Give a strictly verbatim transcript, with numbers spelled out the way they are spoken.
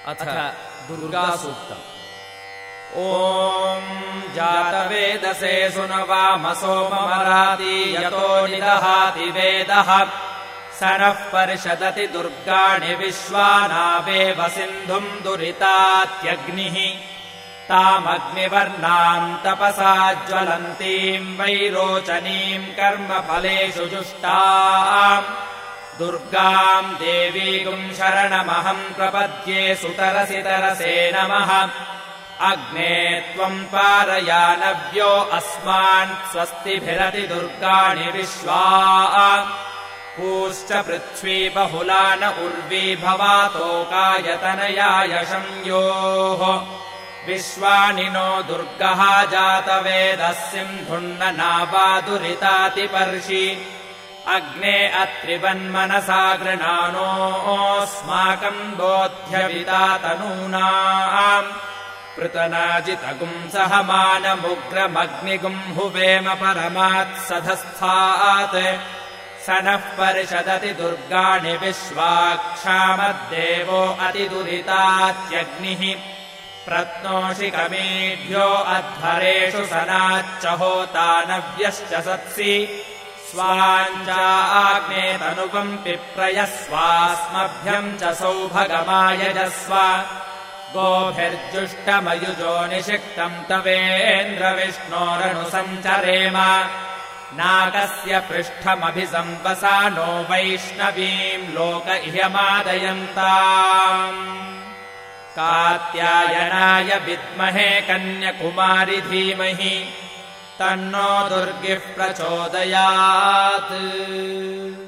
अथ दुर्गासूक्तम्। ॐ जातवेदसे सुनवामसोममराति यतो निदहाति वेदः स नः परिषदति दुर्गाणि विश्वानावेव सिन्धुम् दुरितात्यग्निः तामग्निवर्णाम् तपसा ज्वलन्तीम् वैरोचनीम् कर्मफलेषु जुष्टाम् दुर्गाम् देवीगुम् शरणमहम् प्रपद्ये सुतरसि तरसे नमः। अग्ने त्वम् पारयानव्यो अस्मान् स्वस्तिभिरति दुर्गाणि विश्वा पूश्च पृथ्वी बहुला न उर्वी भवातोकायतनयाय संयोः विश्वानि नो दुर्गः जातवेदः सिन्धुन्न नावादुरितातिपर्षि अग्ने अत्रिवन्मनसा गृणानोऽस्माकम् बोध्यवितातनूनाम् पृतनाजितगुम् सहमानमुग्रमग्निगुम् हुवेम परमात्सधस्थात् स नः परिषदति दुर्गाणि विश्वाक्षामद्देवो अतिदुरितात्यग्निः प्रत्नोषि कमेभ्यो अध्वरेषु सनाच्च होतानव्यश्च सत्सि स्वाञ्चाग्ने तनुवम् पिप्रयस्वास्मभ्यम् च सौभगमायजस्व गोभिर्जुष्टमयुजो निषिक्तम् तवेन्द्रविष्णोरनुसञ्चरेम नागस्य पृष्ठमभिसंवसा नो वैष्णवीम् लोक इह्यमादयन्ताम् कात्यायनाय विद्महे कन्यकुमारि धीमहि तन्नो दुर्गिः प्रचोदयात्।